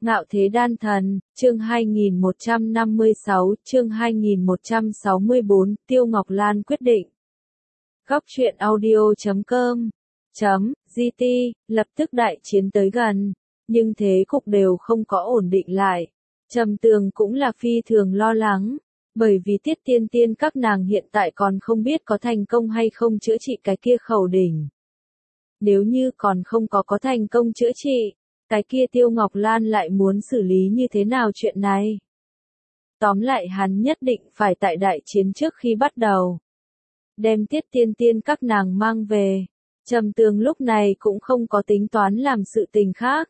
Ngạo thế đan thần, chương 2156, chương 2164, Tiêu Ngọc Lan quyết định. Góc truyện audio.com .gt, lập tức đại chiến tới gần, nhưng thế cục đều không có ổn định lại. Trầm Tường cũng là phi thường lo lắng, bởi vì Tiết Tiên Tiên các nàng hiện tại còn không biết có thành công hay không chữa trị cái kia khẩu đỉnh. Nếu như còn không có thành công chữa trị, cái kia Tiêu Ngọc Lan lại muốn xử lý như thế nào chuyện này? Tóm lại hắn nhất định phải tại đại chiến trước khi bắt đầu đem Tiết Tiên Tiên các nàng mang về. Trầm Tường lúc này cũng không có tính toán làm sự tình khác.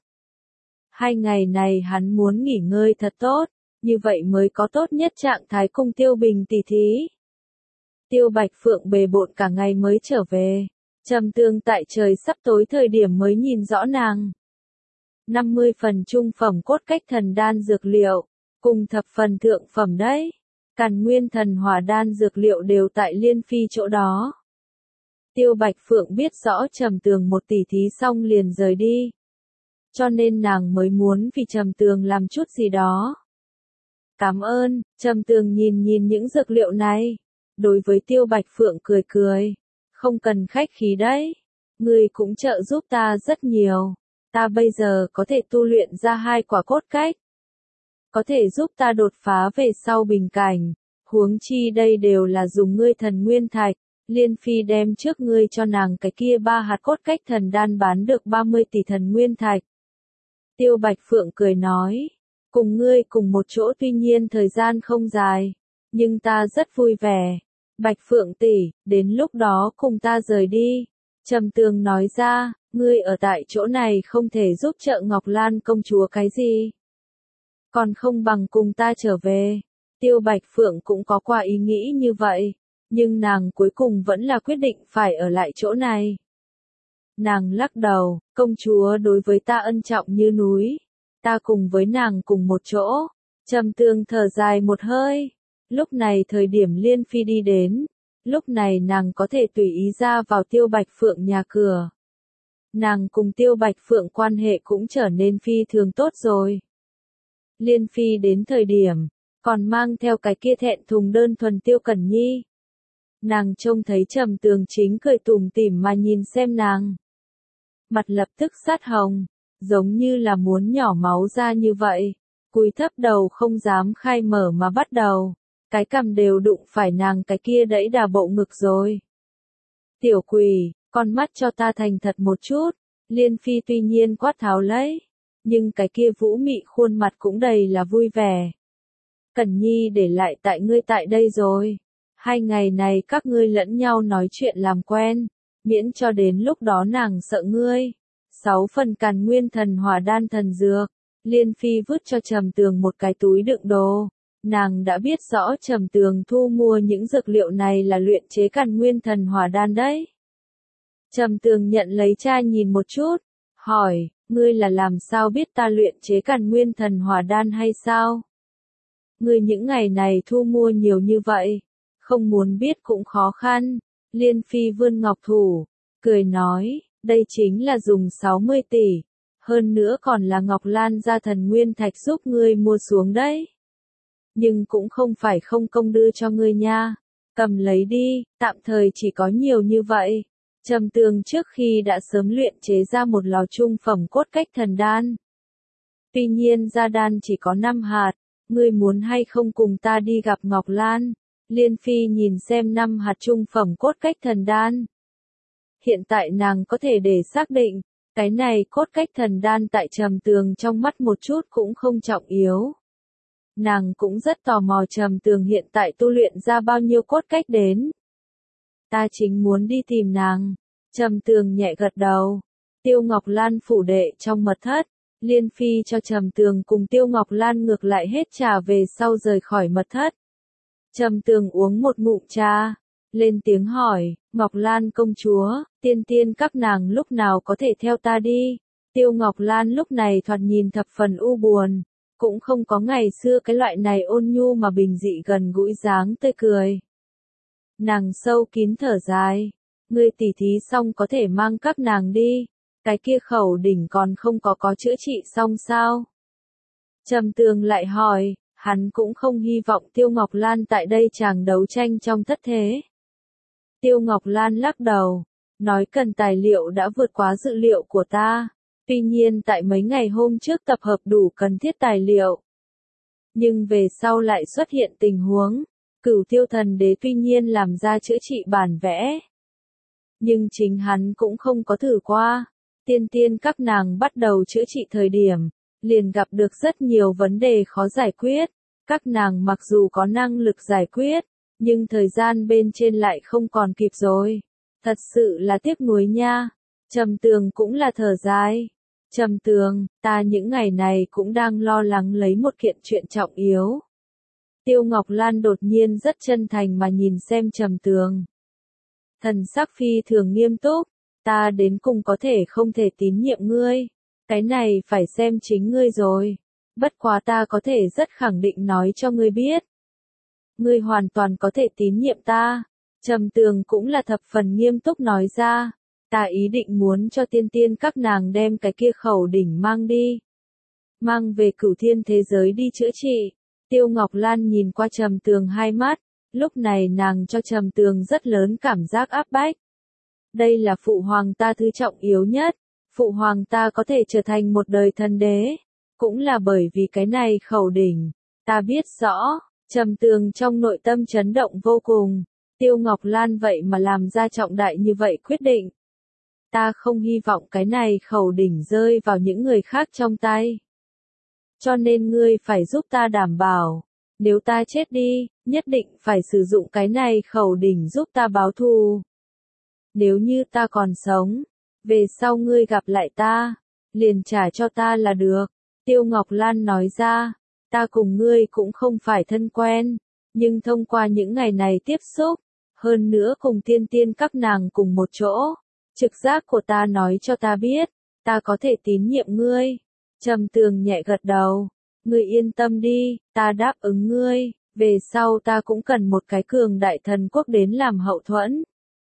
2 ngày này hắn muốn nghỉ ngơi thật tốt, như vậy mới có tốt nhất trạng thái cùng Tiêu Bình tỷ thí. Tiêu Bạch Phượng bề bộn cả ngày mới trở về. Trầm Tường tại trời sắp tối thời điểm mới nhìn rõ nàng. 50 phần trung phẩm cốt cách thần đan dược liệu, cùng thập phần thượng phẩm đấy. Càn nguyên thần hỏa đan dược liệu đều tại Liên Phi chỗ đó. Tiêu Bạch Phượng biết rõ Trầm Tường một tỷ thí xong liền rời đi. Cho nên nàng mới muốn vì Trầm Tường làm chút gì đó. Cảm ơn, Trầm Tường nhìn những dược liệu này. Đối với Tiêu Bạch Phượng cười cười. Không cần khách khí đấy. Ngươi cũng trợ giúp ta rất nhiều. Ta bây giờ có thể tu luyện ra 2 quả cốt cách. Có thể giúp ta đột phá về sau bình cảnh. Huống chi đây đều là dùng ngươi thần nguyên thạch. Liên Phi đem trước ngươi cho nàng cái kia 3 hạt cốt cách thần đan bán được 30 tỷ thần nguyên thạch. Tiêu Bạch Phượng cười nói. Cùng ngươi cùng một chỗ tuy nhiên thời gian không dài. Nhưng ta rất vui vẻ. Bạch Phượng tỷ, đến lúc đó cùng ta rời đi. Trầm Tường nói ra, ngươi ở tại chỗ này không thể giúp trợ Ngọc Lan công chúa cái gì. Còn không bằng cùng ta trở về. Tiêu Bạch Phượng cũng có qua ý nghĩ như vậy, nhưng nàng cuối cùng vẫn là quyết định phải ở lại chỗ này. Nàng lắc đầu, công chúa đối với ta ân trọng như núi. Ta cùng với nàng cùng một chỗ. Trầm Tường thở dài một hơi. Lúc này thời điểm Liên Phi đi đến. Lúc này nàng có thể tùy ý ra vào Tiêu Bạch Phượng nhà cửa. Nàng cùng Tiêu Bạch Phượng quan hệ cũng trở nên phi thường tốt rồi. Liên Phi đến thời điểm, còn mang theo cái kia thẹn thùng đơn thuần Tiêu Cẩn Nhi. Nàng trông thấy Trầm Tường chính cười tủm tỉm mà nhìn xem nàng. Mặt lập tức sát hồng, giống như là muốn nhỏ máu ra như vậy. Cúi thấp đầu không dám khai mở mà bắt đầu. Cái cằm đều đụng phải nàng cái kia đẫy đà bộ ngực rồi. Tiểu quỷ, con mắt cho ta thành thật một chút. Liên Phi tuy nhiên quát tháo lấy, nhưng cái kia vũ mị khuôn mặt cũng đầy là vui vẻ. Cẩn Nhi để lại tại ngươi tại đây rồi. 2 ngày này các ngươi lẫn nhau nói chuyện làm quen, miễn cho đến lúc đó nàng sợ ngươi. 6 phần càn nguyên thần hỏa đan thần dược. Liên Phi vứt cho Trầm Tường một cái túi đựng đồ. Nàng đã biết rõ Trầm Tường thu mua những dược liệu này là luyện chế càn nguyên thần hỏa đan đấy. Trầm Tường nhận lấy chai nhìn một chút, hỏi, ngươi là làm sao biết ta luyện chế càn nguyên thần hỏa đan hay sao? Ngươi những ngày này thu mua nhiều như vậy, không muốn biết cũng khó khăn. Liên Phi vươn ngọc thủ, cười nói, đây chính là dùng 60 tỷ, hơn nữa còn là Ngọc Lan gia thần nguyên thạch giúp ngươi mua xuống đấy. Nhưng cũng không phải không công đưa cho ngươi nha, cầm lấy đi, tạm thời chỉ có nhiều như vậy. Trầm Tường trước khi đã sớm luyện chế ra một lò trung phẩm cốt cách thần đan. Tuy nhiên ra đan chỉ có 5 hạt, ngươi muốn hay không cùng ta đi gặp Ngọc Lan? Liên Phi nhìn xem 5 hạt trung phẩm cốt cách thần đan. Hiện tại nàng có thể để xác định, cái này cốt cách thần đan tại Trầm Tường trong mắt một chút cũng không trọng yếu. Nàng cũng rất tò mò Trầm Tường hiện tại tu luyện ra bao nhiêu cốt cách đến. Ta chính muốn đi tìm nàng. Trầm Tường nhẹ gật đầu. Tiêu Ngọc Lan phủ đệ trong mật thất. Liên Phi cho Trầm Tường cùng Tiêu Ngọc Lan ngược lại hết trà về sau rời khỏi mật thất. Trầm Tường uống một ngụm trà, lên tiếng hỏi, Ngọc Lan công chúa, tiên tiên các nàng lúc nào có thể theo ta đi? Tiêu Ngọc Lan lúc này thoạt nhìn thập phần u buồn, cũng không có ngày xưa cái loại này ôn nhu mà bình dị gần gũi dáng tươi cười. Nàng sâu kín thở dài, ngươi tỉ thí xong có thể mang các nàng đi, cái kia khẩu đỉnh còn không có chữa trị xong sao? Trầm Tường lại hỏi, hắn cũng không hy vọng Tiêu Ngọc Lan tại đây chàng đấu tranh trong thất thế. Tiêu Ngọc Lan lắc đầu, nói cần tài liệu đã vượt quá dự liệu của ta. Tuy nhiên tại mấy ngày hôm trước tập hợp đủ cần thiết tài liệu. Nhưng về sau lại xuất hiện tình huống, Cửu Tiêu Thần Đế tuy nhiên làm ra chữa trị bản vẽ. Nhưng chính hắn cũng không có thử qua. Tiên tiên các nàng bắt đầu chữa trị thời điểm, liền gặp được rất nhiều vấn đề khó giải quyết. Các nàng mặc dù có năng lực giải quyết, nhưng thời gian bên trên lại không còn kịp rồi. Thật sự là tiếc nuối nha. Trầm Tường cũng là thở dài. Trầm Tường, ta những ngày này cũng đang lo lắng lấy một kiện chuyện trọng yếu. Tiêu Ngọc Lan đột nhiên rất chân thành mà nhìn xem Trầm Tường. Thần sắc phi thường nghiêm túc, ta đến cùng có thể không thể tín nhiệm ngươi. Cái này phải xem chính ngươi rồi. Bất quá ta có thể rất khẳng định nói cho ngươi biết. Ngươi hoàn toàn có thể tín nhiệm ta. Trầm Tường cũng là thập phần nghiêm túc nói ra. Ta ý định muốn cho tiên tiên các nàng đem cái kia khẩu đỉnh mang đi. Mang về Cửu Thiên thế giới đi chữa trị. Tiêu Ngọc Lan nhìn qua Trầm Tường hai mắt. Lúc này nàng cho Trầm Tường rất lớn cảm giác áp bách. Đây là phụ hoàng ta thứ trọng yếu nhất. Phụ hoàng ta có thể trở thành một đời thần đế. Cũng là bởi vì cái này khẩu đỉnh. Ta biết rõ, Trầm Tường trong nội tâm chấn động vô cùng. Tiêu Ngọc Lan vậy mà làm ra trọng đại như vậy quyết định. Ta không hy vọng cái này khẩu đỉnh rơi vào những người khác trong tay. Cho nên ngươi phải giúp ta đảm bảo. Nếu ta chết đi, nhất định phải sử dụng cái này khẩu đỉnh giúp ta báo thù. Nếu như ta còn sống, về sau ngươi gặp lại ta, liền trả cho ta là được. Tiêu Ngọc Lan nói ra, ta cùng ngươi cũng không phải thân quen, nhưng thông qua những ngày này tiếp xúc, hơn nữa cùng tiên tiên các nàng cùng một chỗ, trực giác của ta nói cho ta biết, ta có thể tín nhiệm ngươi. Trầm Tường nhẹ gật đầu, ngươi yên tâm đi, ta đáp ứng ngươi, về sau ta cũng cần một cái cường đại thần quốc đến làm hậu thuẫn.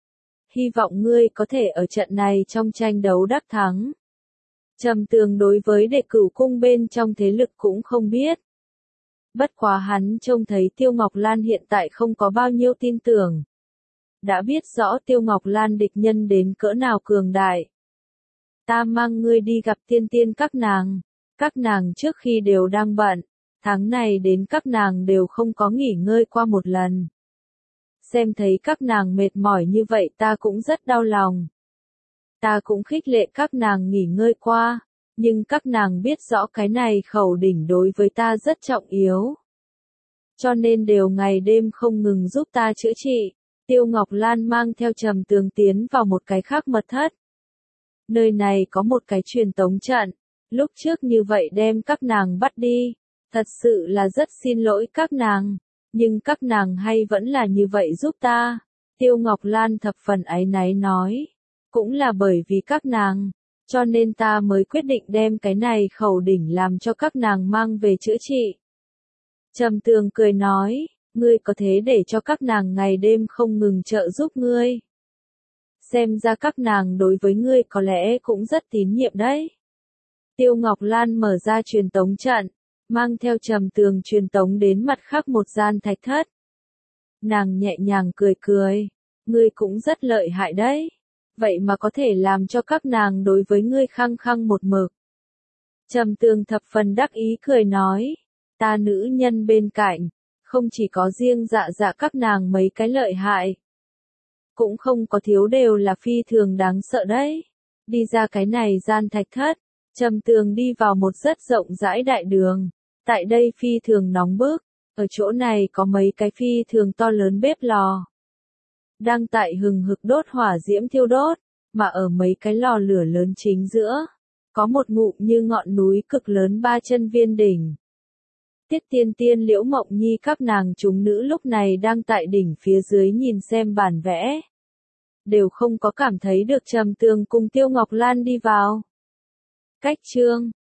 Hy vọng ngươi có thể ở trận này trong tranh đấu đắc thắng. Trầm Tường đối với Đệ Cửu cung bên trong thế lực cũng không biết. Bất quá hắn trông thấy Tiêu Ngọc Lan hiện tại không có bao nhiêu tin tưởng. Đã biết rõ Tiêu Ngọc Lan địch nhân đến cỡ nào cường đại. Ta mang ngươi đi gặp tiên tiên các nàng trước khi đều đang bận, tháng này đến các nàng đều không có nghỉ ngơi qua một lần. Xem thấy các nàng mệt mỏi như vậy ta cũng rất đau lòng. Ta cũng khích lệ các nàng nghỉ ngơi qua, nhưng các nàng biết rõ cái này khẩu đỉnh đối với ta rất trọng yếu. Cho nên đều ngày đêm không ngừng giúp ta chữa trị. Tiêu Ngọc Lan mang theo Trầm Tường tiến vào một cái khác mật thất. Nơi này có một cái truyền tống trận, lúc trước như vậy đem các nàng bắt đi, thật sự là rất xin lỗi các nàng, nhưng các nàng hay vẫn là như vậy giúp ta. Tiêu Ngọc Lan thập phần áy náy nói, cũng là bởi vì các nàng, cho nên ta mới quyết định đem cái này khẩu đỉnh làm cho các nàng mang về chữa trị. Trầm Tường cười nói, ngươi có thế để cho các nàng ngày đêm không ngừng trợ giúp ngươi. Xem ra các nàng đối với ngươi có lẽ cũng rất tín nhiệm đấy. Tiêu Ngọc Lan mở ra truyền tống trận, mang theo Trầm Tường truyền tống đến mặt khác một gian thạch thất. Nàng nhẹ nhàng cười cười, ngươi cũng rất lợi hại đấy. Vậy mà có thể làm cho các nàng đối với ngươi khăng khăng một mực. Trầm Tường thập phần đắc ý cười nói, ta nữ nhân bên cạnh, không chỉ có riêng dạ các nàng mấy cái lợi hại. Cũng không có thiếu đều là phi thường đáng sợ đấy. Đi ra cái này gian thạch thất, Trầm Tường đi vào một rất rộng rãi đại đường. Tại đây phi thường nóng bức, ở chỗ này có mấy cái phi thường to lớn bếp lò. Đang tại hừng hực đốt hỏa diễm thiêu đốt, mà ở mấy cái lò lửa lớn chính giữa, có một ngụm như ngọn núi cực lớn 3 chân viên đỉnh. Tiết Tiên Tiên Liễu Mộng Nhi các nàng chúng nữ lúc này đang tại đỉnh phía dưới nhìn xem bản vẽ. Đều không có cảm thấy được Trầm Tường cùng Tiêu Ngọc Lan đi vào. Cách chương